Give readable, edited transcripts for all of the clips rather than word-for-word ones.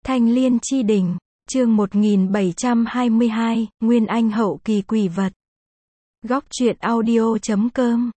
Thanh Liên Chi Đỉnh, chương 1722, Nguyên Anh hậu kỳ quỷ vật. Góc truyện audio.com.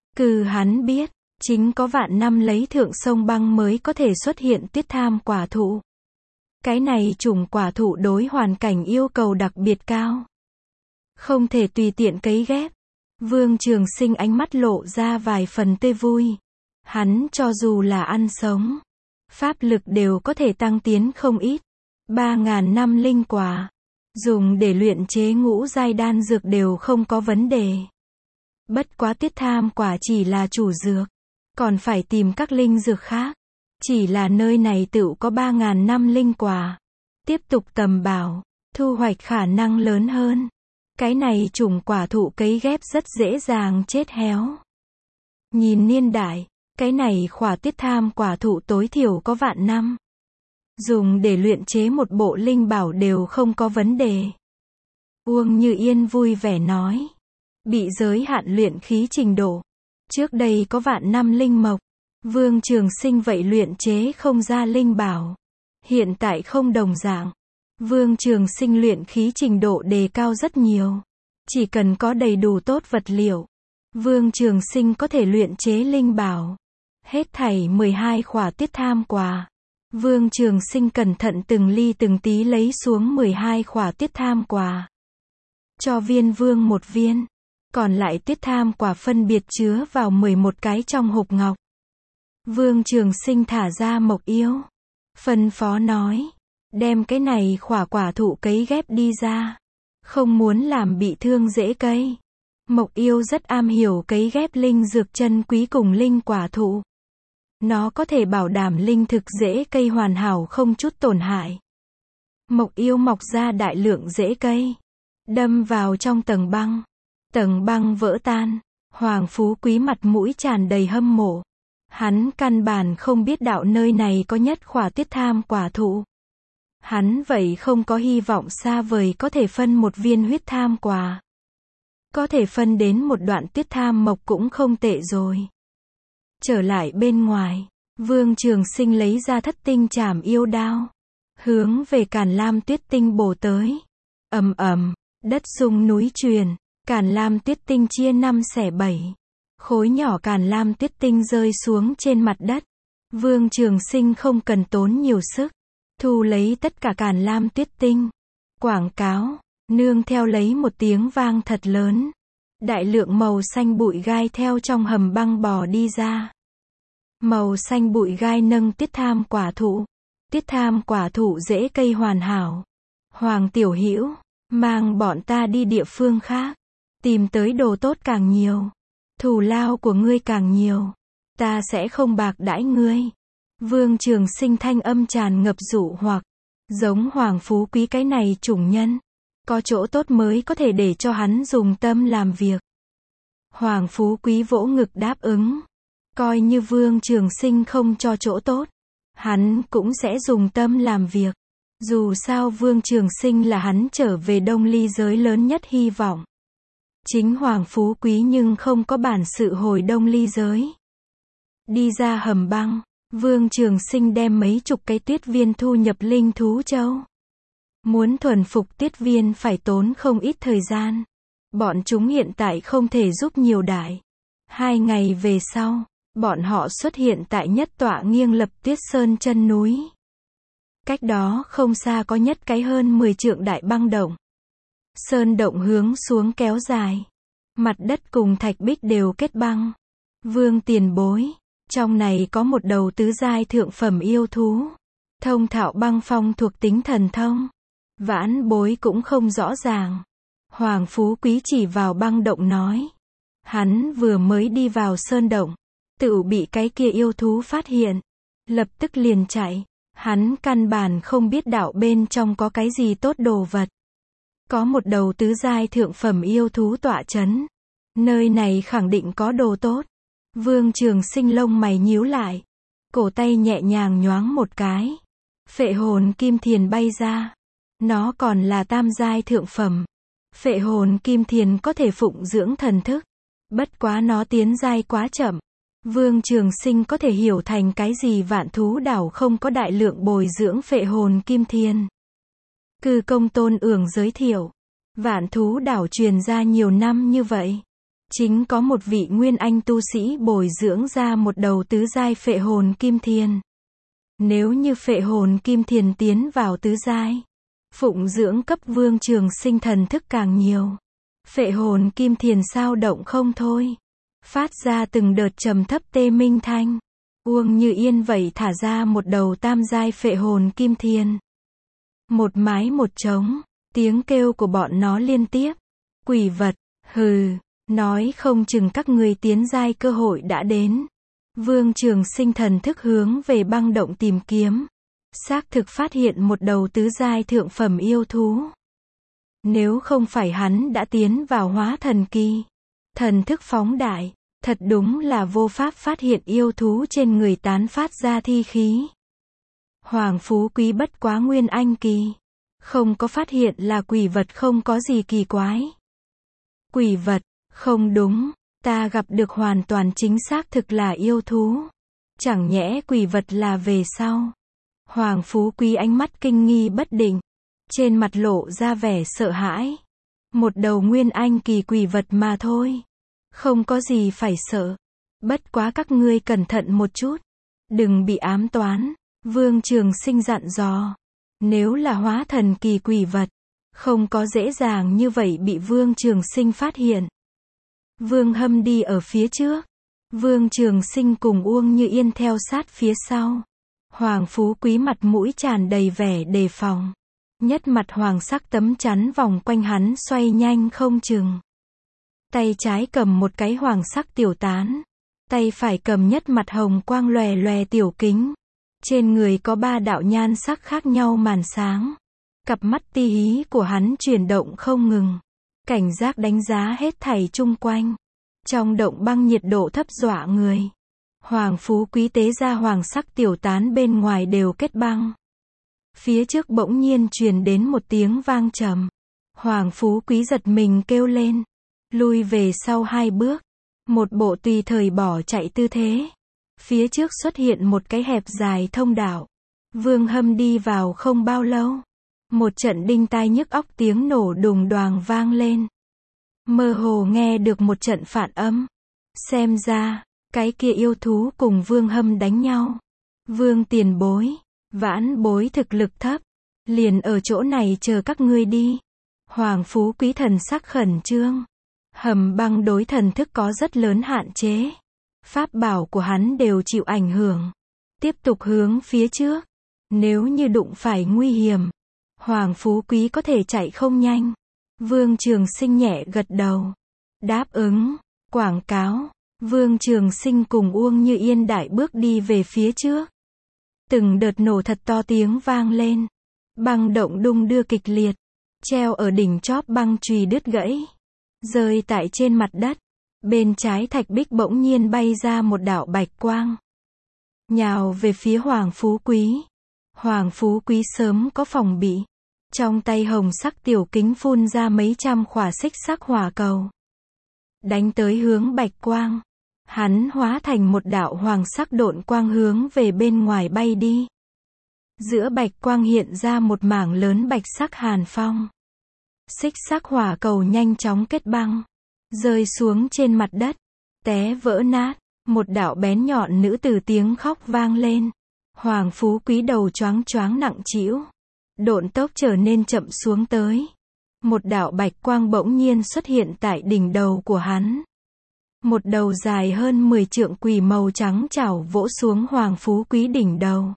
Hắn biết, chính có vạn năm lấy thượng sông băng mới có thể xuất hiện tuyết tham quả thụ. Cái này chủng quả thụ đối hoàn cảnh yêu cầu đặc biệt cao. Không thể tùy tiện cấy ghép. Vương Trường Sinh ánh mắt lộ ra vài phần tươi vui. Hắn cho dù là ăn sống, pháp lực đều có thể tăng tiến không ít. 3.000 năm linh quả, dùng để luyện chế ngũ giai đan dược đều không có vấn đề. Bất quá tuyết tham quả chỉ là chủ dược, còn phải tìm các linh dược khác. Chỉ là nơi này tựu có 3.000 năm linh quả. Tiếp tục tầm bảo, thu hoạch khả năng lớn hơn. Cái này chủng quả thụ cấy ghép rất dễ dàng chết héo. Nhìn niên đại, cái này khỏa tuyết tham quả thụ tối thiểu có vạn năm. Dùng để luyện chế một bộ linh bảo đều không có vấn đề. Uông Như Yên vui vẻ nói. Bị giới hạn luyện khí trình độ. Trước đây có vạn năm linh mộc. Vương Trường Sinh vậy luyện chế không ra linh bảo. Hiện tại không đồng dạng. Vương Trường Sinh luyện khí trình độ đề cao rất nhiều. Chỉ cần có đầy đủ tốt vật liệu, Vương Trường Sinh có thể luyện chế linh bảo. Hết thảy 12 khỏa tuyết tham quả. Vương Trường Sinh cẩn thận từng ly từng tí lấy xuống 12 khỏa tuyết tham quả. Cho Viên Vương một viên. Còn lại tuyết tham quả phân biệt chứa vào 11 cái trong hộp ngọc. Vương Trường Sinh thả ra Mộc Yêu. Phân phó nói. Đem cái này khỏa quả thụ cấy ghép đi ra. Không muốn làm bị thương rễ cây. Mộc Yêu rất am hiểu cấy ghép linh dược chân quý cùng linh quả thụ. Nó có thể bảo đảm linh thực rễ cây hoàn hảo không chút tổn hại. Mộc Yêu mọc ra đại lượng rễ cây. Đâm vào trong tầng băng. Tầng băng vỡ tan. Hoàng Phú Quý mặt mũi tràn đầy hâm mộ. Hắn căn bản không biết đạo nơi này có nhất khỏa tuyết tham quả thụ. Hắn vậy không có hy vọng xa vời có thể phân một viên huyết tham quả. Có thể phân đến một đoạn tuyết tham mộc cũng không tệ rồi. Trở lại bên ngoài, Vương Trường Sinh lấy ra Thất Tinh Trảm Yêu Đao. Hướng về Càn Lam Tuyết Tinh bổ tới. Ầm ầm, đất rung núi truyền, Càn Lam Tuyết Tinh chia 5 xẻ 7. Khối nhỏ Càn Lam Tuyết Tinh rơi xuống trên mặt đất. Vương Trường Sinh không cần tốn nhiều sức. Thu lấy tất cả Càn Lam Tuyết Tinh. Quảng cáo, nương theo lấy một tiếng vang thật lớn. Đại lượng màu xanh bụi gai theo trong hầm băng bò đi ra. Màu xanh bụi gai nâng tuyết tham quả thụ. Tuyết tham quả thụ rễ cây hoàn hảo. Hoàng Tiểu Hữu, mang bọn ta đi địa phương khác. Tìm tới đồ tốt càng nhiều. Thù lao của ngươi càng nhiều. Ta sẽ không bạc đãi ngươi. Vương Trường Sinh thanh âm tràn ngập dụ hoặc. Giống Hoàng Phú Quý cái này chủng nhân. Có chỗ tốt mới có thể để cho hắn dùng tâm làm việc. Hoàng Phú Quý vỗ ngực đáp ứng. Coi như Vương Trường Sinh không cho chỗ tốt. Hắn cũng sẽ dùng tâm làm việc. Dù sao Vương Trường Sinh là hắn trở về Đông Ly giới lớn nhất hy vọng. Chính Hoàng Phú Quý nhưng không có bản sự hồi Đông Ly giới. Đi ra hầm băng, Vương Trường Sinh đem mấy chục cái tuyết viên thu nhập linh thú châu. Muốn thuần phục tuyết viên phải tốn không ít thời gian. Bọn chúng hiện tại không thể giúp nhiều đại. 2 ngày về sau, bọn họ xuất hiện tại nhất tọa nghiêng lập tuyết sơn chân núi. Cách đó không xa có nhất cái hơn 10 trượng đại băng động. Sơn động hướng xuống kéo dài. Mặt đất cùng thạch bích đều kết băng. Vương tiền bối, trong này có một đầu tứ giai thượng phẩm yêu thú. Thông thạo băng phong thuộc tính thần thông. Vãn bối cũng không rõ ràng. Hoàng Phú Quý chỉ vào băng động nói. Hắn vừa mới đi vào sơn động. Tự bị cái kia yêu thú phát hiện. Lập tức liền chạy. Hắn căn bản không biết đạo bên trong có cái gì tốt đồ vật. Có một đầu tứ giai thượng phẩm yêu thú tọa chấn. Nơi này khẳng định có đồ tốt. Vương Trường Sinh lông mày nhíu lại. Cổ tay nhẹ nhàng nhoáng một cái. Phệ hồn kim thiền bay ra. Nó còn là tam giai thượng phẩm. Phệ hồn kim thiền có thể phụng dưỡng thần thức. Bất quá nó tiến giai quá chậm. Vương Trường Sinh có thể hiểu thành cái gì Vạn Thú Đảo không có đại lượng bồi dưỡng phệ hồn kim thiên. Cư Công Tôn Ưởng giới thiệu, Vạn Thú Đảo truyền ra nhiều năm như vậy, chính có một vị nguyên anh tu sĩ bồi dưỡng ra một đầu tứ giai phệ hồn kim thiên. Nếu như phệ hồn kim thiên tiến vào tứ giai, phụng dưỡng cấp Vương Trường Sinh thần thức càng nhiều, phệ hồn kim thiên sao động không thôi, phát ra từng đợt trầm thấp tê minh thanh. Uông Như Yên vậy thả ra một đầu tam giai phệ hồn kim thiên. Một mái một trống, tiếng kêu của bọn nó liên tiếp. Quỷ vật, hừ, nói không chừng các ngươi tiến giai cơ hội đã đến. Vương Trường Sinh thần thức hướng về băng động tìm kiếm, xác thực phát hiện một đầu tứ giai thượng phẩm yêu thú. Nếu không phải hắn đã tiến vào hóa thần kỳ, thần thức phóng đại, thật đúng là vô pháp phát hiện yêu thú trên người tán phát ra thi khí. Hoàng Phú Quý bất quá nguyên anh kỳ, không có phát hiện là quỷ vật không có gì kỳ quái. Quỷ vật, không đúng, ta gặp được hoàn toàn chính xác thực là yêu thú. Chẳng nhẽ quỷ vật là về sau. Hoàng Phú Quý ánh mắt kinh nghi bất định, trên mặt lộ ra vẻ sợ hãi. Một đầu nguyên anh kỳ quỷ vật mà thôi, không có gì phải sợ. Bất quá các ngươi cẩn thận một chút, đừng bị ám toán. Vương Trường Sinh dặn dò, nếu là hóa thần kỳ quỷ vật, không có dễ dàng như vậy bị Vương Trường Sinh phát hiện. Vương Hâm đi ở phía trước, Vương Trường Sinh cùng Uông Như Yên theo sát phía sau. Hoàng Phú Quý mặt mũi tràn đầy vẻ đề phòng, nhất mặt hoàng sắc tấm chắn vòng quanh hắn xoay nhanh không chừng. Tay trái cầm một cái hoàng sắc tiểu tán, tay phải cầm nhất mặt hồng quang lòe lòe tiểu kính. Trên người có 3 đạo nhan sắc khác nhau màn sáng. Cặp mắt ti hí của hắn chuyển động không ngừng, cảnh giác đánh giá hết thảy chung quanh. Trong động băng nhiệt độ thấp dọa người. Hoàng Phú Quý tế ra hoàng sắc tiểu tán bên ngoài đều kết băng. Phía trước bỗng nhiên truyền đến một tiếng vang trầm. Hoàng Phú Quý giật mình kêu lên, lui về sau 2 bước, một bộ tùy thời bỏ chạy tư thế. Phía trước xuất hiện một cái hẹp dài thông đạo. Vương Hâm đi vào không bao lâu, một trận đinh tai nhức óc tiếng nổ đùng đoàng vang lên. Mơ hồ nghe được một trận phản âm. Xem ra, cái kia yêu thú cùng Vương Hâm đánh nhau. Vương tiền bối, vãn bối thực lực thấp, liền ở chỗ này chờ các ngươi đi. Hoàng Phú Quý thần sắc khẩn trương. Hầm băng đối thần thức có rất lớn hạn chế. Pháp bảo của hắn đều chịu ảnh hưởng. Tiếp tục hướng phía trước. Nếu như đụng phải nguy hiểm, Hoàng Phú Quý có thể chạy không nhanh. Vương Trường Sinh nhẹ gật đầu, đáp ứng. Quảng cáo. Vương Trường Sinh cùng Uông Như Yên đại bước đi về phía trước. Từng đợt nổ thật to tiếng vang lên. Băng động đung đưa kịch liệt. Treo ở đỉnh chóp băng chùy đứt gãy, rơi tại trên mặt đất. Bên trái thạch bích bỗng nhiên bay ra một đạo bạch quang, nhào về phía Hoàng Phú Quý. Hoàng Phú Quý sớm có phòng bị, trong tay hồng sắc tiểu kính phun ra mấy trăm khỏa xích sắc hỏa cầu, đánh tới hướng bạch quang. Hắn hóa thành một đạo hoàng sắc độn quang hướng về bên ngoài bay đi. Giữa bạch quang hiện ra một mảng lớn bạch sắc hàn phong. Xích sắc hỏa cầu nhanh chóng kết băng, rơi xuống trên mặt đất, té vỡ nát. Một đạo bén nhọn nữ tử tiếng khóc vang lên. Hoàng Phú Quý đầu choáng choáng nặng trĩu, độn tốc trở nên chậm xuống tới. Một đạo bạch quang bỗng nhiên xuất hiện tại đỉnh đầu của hắn. Một đầu dài hơn 10 trượng quỷ màu trắng chảo vỗ xuống Hoàng Phú Quý đỉnh đầu.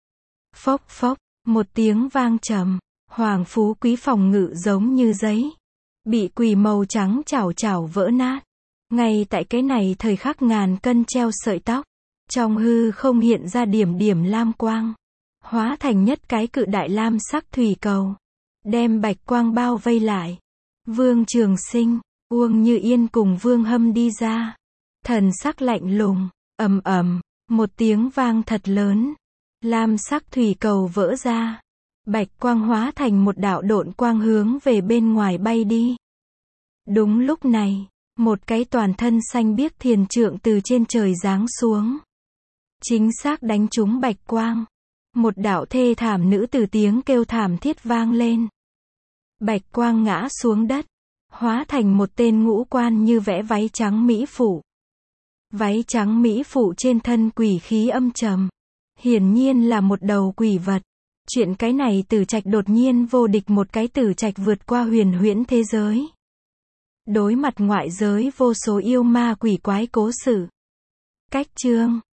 Phốc phốc, một tiếng vang trầm, Hoàng Phú Quý phòng ngự giống như giấy, bị quỷ màu trắng chảo chảo vỡ nát. Ngay tại cái này thời khắc ngàn cân treo sợi tóc, trong hư không hiện ra điểm điểm lam quang, hóa thành nhất cái cự đại lam sắc thủy cầu, đem bạch quang bao vây lại. Vương Trường Sinh, Uông Như Yên cùng Vương Hâm đi ra, thần sắc lạnh lùng. Ầm ầm, một tiếng vang thật lớn, lam sắc thủy cầu vỡ ra, bạch quang hóa thành một đạo độn quang hướng về bên ngoài bay đi. Đúng lúc này, Một cái toàn thân xanh biếc thiền trượng từ trên trời giáng xuống. Chính xác đánh trúng Bạch Quang. Một đạo thê thảm nữ tử tiếng kêu thảm thiết vang lên. Bạch Quang ngã xuống đất, hóa thành một tên ngũ quan như vẽ váy trắng mỹ phụ. Váy trắng mỹ phụ trên thân quỷ khí âm trầm. Hiển nhiên là một đầu quỷ vật. Chuyện cái này Tử Trạch đột nhiên vô địch một cái Tử Trạch vượt qua huyền huyễn thế giới. Đối mặt ngoại giới vô số yêu ma quỷ quái cố sự. Cách chương